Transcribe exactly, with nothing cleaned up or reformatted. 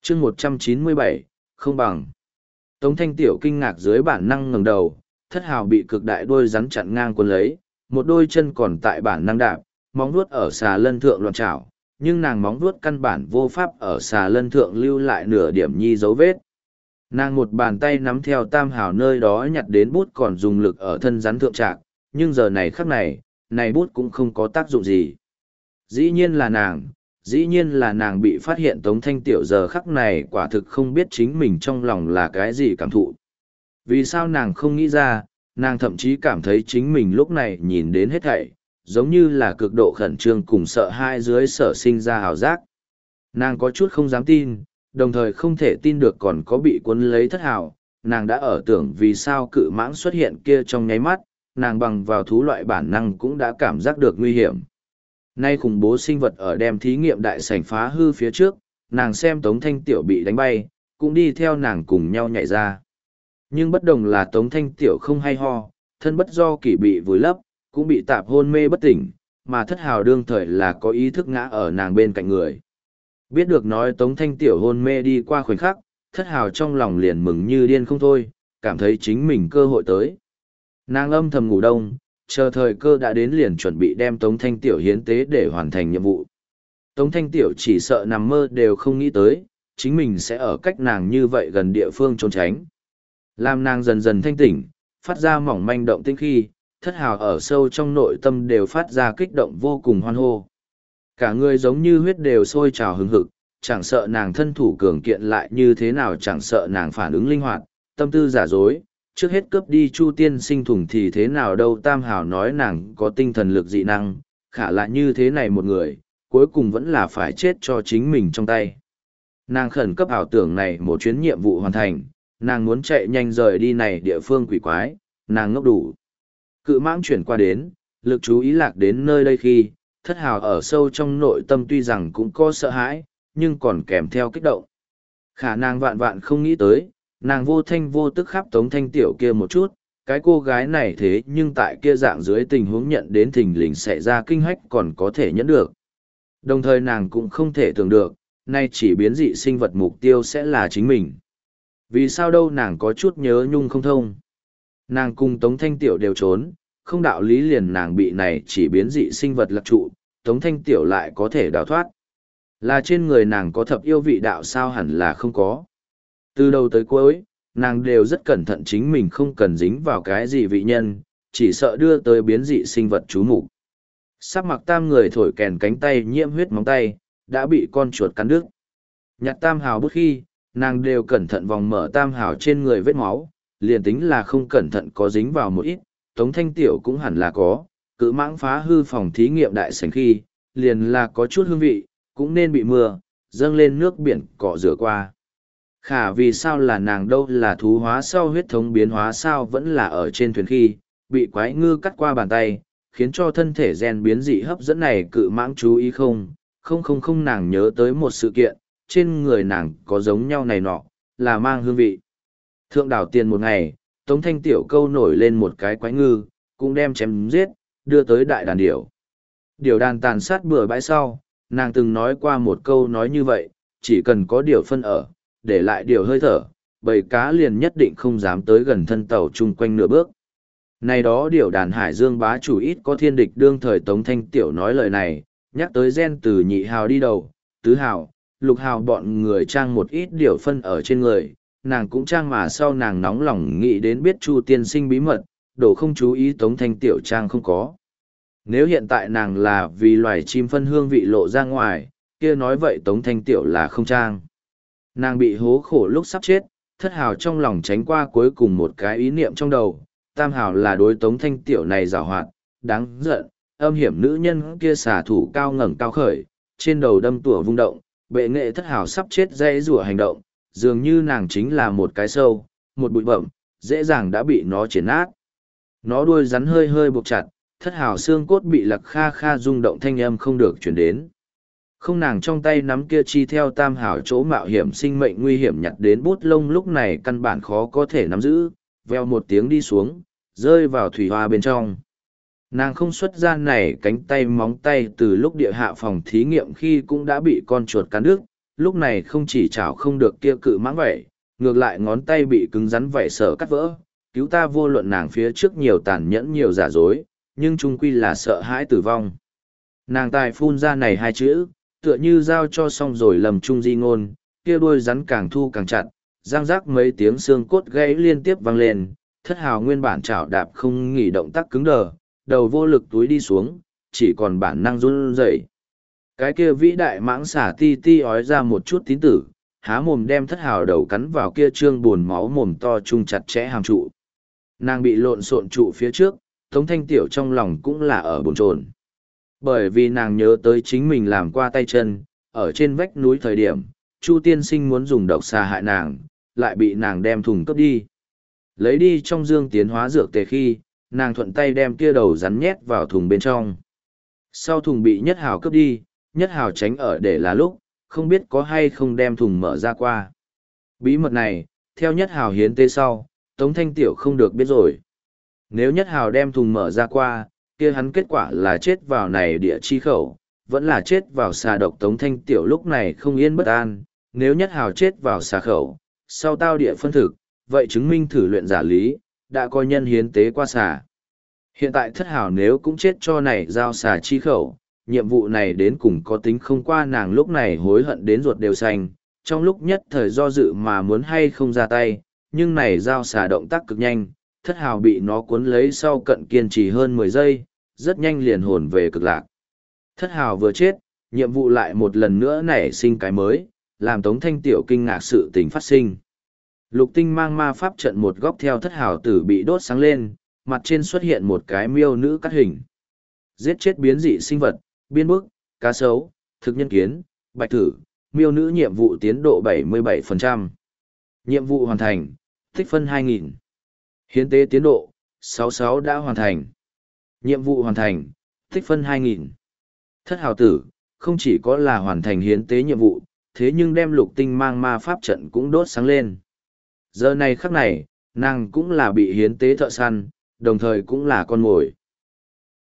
chương một trăm chín mươi bảy, không bằng. Tống Thanh Tiểu kinh ngạc dưới bản năng ngẩng đầu, thất hào bị cực đại đôi rắn chặn ngang quân lấy, một đôi chân còn tại bản năng đạp, móng vuốt ở xà lân thượng loạn trảo, nhưng nàng móng vuốt căn bản vô pháp ở xà lân thượng lưu lại nửa điểm nhi dấu vết. Nàng một bàn tay nắm theo tam hào nơi đó nhặt đến bút còn dùng lực ở thân rắn thượng trạc, nhưng giờ này khắc này, này bút cũng không có tác dụng gì. Dĩ nhiên là nàng, dĩ nhiên là nàng bị phát hiện Tống Thanh Tiểu giờ khắc này quả thực không biết chính mình trong lòng là cái gì cảm thụ. Vì sao nàng không nghĩ ra, nàng thậm chí cảm thấy chính mình lúc này nhìn đến hết thảy, giống như là cực độ khẩn trương cùng sợ hãi dưới sở sinh ra hào giác. Nàng có chút không dám tin, đồng thời không thể tin được còn có bị cuốn lấy thất hào, nàng đã ở tưởng vì sao cự mãng xuất hiện kia trong nháy mắt, nàng bằng vào thú loại bản năng cũng đã cảm giác được nguy hiểm. Nay khủng bố sinh vật ở đem thí nghiệm đại sảnh phá hư phía trước, nàng xem Tống Thanh Tiểu bị đánh bay, cũng đi theo nàng cùng nhau nhảy ra. Nhưng bất đồng là Tống Thanh Tiểu không hay ho, thân bất do kỷ bị vùi lấp, cũng bị tạp hôn mê bất tỉnh, mà thất hào đương thời là có ý thức ngã ở nàng bên cạnh người. Biết được nói Tống Thanh Tiểu hôn mê đi qua khoảnh khắc, thất hào trong lòng liền mừng như điên không thôi, cảm thấy chính mình cơ hội tới. Nàng âm thầm ngủ đông, chờ thời cơ đã đến liền chuẩn bị đem Tống Thanh Tiểu hiến tế để hoàn thành nhiệm vụ. Tống Thanh Tiểu chỉ sợ nằm mơ đều không nghĩ tới, chính mình sẽ ở cách nàng như vậy gần địa phương trốn tránh. Làm nàng dần dần thanh tỉnh, phát ra mỏng manh động tĩnh khi, thất hào ở sâu trong nội tâm đều phát ra kích động vô cùng hoan hô. Cả người giống như huyết đều sôi trào hừng hực, chẳng sợ nàng thân thủ cường kiện lại như thế nào, chẳng sợ nàng phản ứng linh hoạt, tâm tư giả dối, trước hết cướp đi Chu tiên sinh thủng thì thế nào đâu. Tam hào nói nàng có tinh thần lực dị năng, khả lại như thế này một người, cuối cùng vẫn là phải chết cho chính mình trong tay. Nàng khẩn cấp ảo tưởng này một chuyến nhiệm vụ hoàn thành, nàng muốn chạy nhanh rời đi này địa phương quỷ quái, nàng ngốc đủ. Cự mãng chuyển qua đến, lực chú ý lạc đến nơi đây khi, thất hào ở sâu trong nội tâm tuy rằng cũng có sợ hãi, nhưng còn kèm theo kích động. Khả năng vạn vạn không nghĩ tới, nàng vô thanh vô tức khắp Tống Thanh Tiểu kia một chút, cái cô gái này thế nhưng tại kia dạng dưới tình huống nhận đến thình lình xảy ra kinh hách còn có thể nhẫn được. Đồng thời nàng cũng không thể tưởng được, nay chỉ biến dị sinh vật mục tiêu sẽ là chính mình. Vì sao đâu nàng có chút nhớ nhung không thông. Nàng cùng Tống Thanh Tiểu đều trốn, không đạo lý liền nàng bị này chỉ biến dị sinh vật lạc trụ, Tống Thanh Tiểu lại có thể đào thoát. Là trên người nàng có thập yêu vị đạo sao hẳn là không có. Từ đầu tới cuối, nàng đều rất cẩn thận chính mình không cần dính vào cái gì vị nhân, chỉ sợ đưa tới biến dị sinh vật chú mục. Sắp mặc tam người thổi kèn cánh tay nhiễm huyết móng tay, đã bị con chuột cắn đứt. Nhặt tam hào bút khi, nàng đều cẩn thận vòng mở tam hào trên người vết máu, liền tính là không cẩn thận có dính vào một ít, Tống Thanh Tiểu cũng hẳn là có, cự mãng phá hư phòng thí nghiệm đại sảnh khi, liền là có chút hương vị, cũng nên bị mưa, dâng lên nước biển cọ rửa qua. Khả vì sao là nàng đâu là thú hóa sau huyết thống biến hóa sao vẫn là ở trên thuyền khi, bị quái ngư cắt qua bàn tay, khiến cho thân thể gen biến dị hấp dẫn này cự mãng chú ý không, không không không nàng nhớ tới một sự kiện, trên người nàng có giống nhau này nọ, là mang hương vị. Thượng đảo tiền một ngày, Tống Thanh Tiểu câu nổi lên một cái quái ngư, cũng đem chém giết, đưa tới đại đàn điểu. Điểu đàn tàn sát bừa bãi sau, nàng từng nói qua một câu nói như vậy, chỉ cần có điểu phân ở, để lại điểu hơi thở, bầy cá liền nhất định không dám tới gần thân tàu chung quanh nửa bước. Này đó điểu đàn hải dương bá chủ ít có thiên địch đương thời Tống Thanh Tiểu nói lời này, nhắc tới gen từ nhị hào đi đầu, tứ hào, lục hào bọn người trang một ít điểu phân ở trên người, nàng cũng trang mà sau nàng nóng lòng nghĩ đến biết Chu tiên sinh bí mật, đổ không chú ý Tống Thanh Tiểu trang không có. Nếu hiện tại nàng là vì loài chim phân hương vị lộ ra ngoài, kia nói vậy Tống Thanh Tiểu là không trang. Nàng bị hố khổ lúc sắp chết, thất hào trong lòng tránh qua cuối cùng một cái ý niệm trong đầu, tam hào là đối Tống Thanh Tiểu này giàu hoạt, đáng giận, âm hiểm nữ nhân kia xả thủ cao ngẩng cao khởi, trên đầu đâm tủa vung động, bệ nghệ thất hào sắp chết dây rủa hành động, dường như nàng chính là một cái sâu, một bụi bẩm, dễ dàng đã bị nó triển nát. Nó đuôi rắn hơi hơi buộc chặt, thất hào xương cốt bị lặc kha kha rung động thanh âm không được chuyển đến. Không nàng trong tay nắm kia chi theo tam hào chỗ mạo hiểm sinh mệnh nguy hiểm nhặt đến bút lông lúc này căn bản khó có thể nắm giữ, veo một tiếng đi xuống, rơi vào thủy hoa bên trong. Nàng không xuất ra này cánh tay móng tay từ lúc địa hạ phòng thí nghiệm khi cũng đã bị con chuột cắn đứt, lúc này không chỉ chảo không được kia cự mãng vậy, ngược lại ngón tay bị cứng rắn vảy sở cắt vỡ, cứu ta vô luận nàng phía trước nhiều tàn nhẫn nhiều giả dối, nhưng trung quy là sợ hãi tử vong. Nàng tài phun ra này hai chữ, tựa như giao cho xong rồi lầm trung di ngôn, kia đuôi rắn càng thu càng chặt, răng rác mấy tiếng xương cốt gãy liên tiếp vang lên, thất hào nguyên bản chảo đạp không nghỉ động tác cứng đờ, đầu vô lực túi đi xuống, chỉ còn bản năng run rẩy. Cái kia vĩ đại mãng xả ti ti ói ra một chút tín tử, há mồm đem thất hào đầu cắn vào kia trương buồn máu mồm to chung chặt chẽ hàm trụ. Nàng bị lộn xộn trụ phía trước, Tống Thanh Tiểu trong lòng cũng là ở bồn chồn. Bởi vì nàng nhớ tới chính mình làm qua tay chân, ở trên vách núi thời điểm, Chu tiên sinh muốn dùng độc xà hại nàng, lại bị nàng đem thùng cướp đi. Lấy đi trong dương tiến hóa dược tề khi, nàng thuận tay đem kia đầu rắn nhét vào thùng bên trong. Sau thùng bị Nhất Hào cướp đi, Nhất Hào tránh ở để là lúc, không biết có hay không đem thùng mở ra qua. Bí mật này, theo Nhất Hào hiến tế sau, Tống Thanh Tiểu không được biết rồi. Nếu Nhất Hào đem thùng mở ra qua, kia hắn kết quả là chết vào này địa chi khẩu, vẫn là chết vào xà độc. Tống Thanh Tiểu lúc này không yên bất an, nếu Nhất Hào chết vào xà khẩu, sau tao địa phân thực, vậy chứng minh thử luyện giả lý, đã coi nhân hiến tế qua xà. Hiện tại Thất Hào nếu cũng chết cho này giao xà chi khẩu, nhiệm vụ này đến cùng có tính không qua. Nàng lúc này hối hận đến ruột đều xanh, trong lúc nhất thời do dự mà muốn hay không ra tay, nhưng này giao xà động tác cực nhanh, Thất Hào bị nó cuốn lấy sau cận kiên trì hơn mười giây, rất nhanh liền hồn về cực lạc. Thất Hào vừa chết, nhiệm vụ lại một lần nữa nảy sinh cái mới, làm Tống Thanh Tiểu kinh ngạc sự tình phát sinh. Lục tinh mang ma pháp trận một góc theo Thất Hào tử bị đốt sáng lên, mặt trên xuất hiện một cái miêu nữ cắt hình. Giết chết biến dị sinh vật, biên bức, cá sấu, thực nhân kiến, bạch thử, miêu nữ nhiệm vụ tiến độ bảy mươi bảy phần trăm. Nhiệm vụ hoàn thành, tích phân hai nghìn. Hiến tế tiến độ, sáu mươi sáu đã hoàn thành. Nhiệm vụ hoàn thành, tích phân hai nghìn. Thất Hào tử, không chỉ có là hoàn thành hiến tế nhiệm vụ, thế nhưng đem lục tinh mang ma pháp trận cũng đốt sáng lên. Giờ này khắc này, nàng cũng là bị hiến tế thợ săn, đồng thời cũng là con mồi.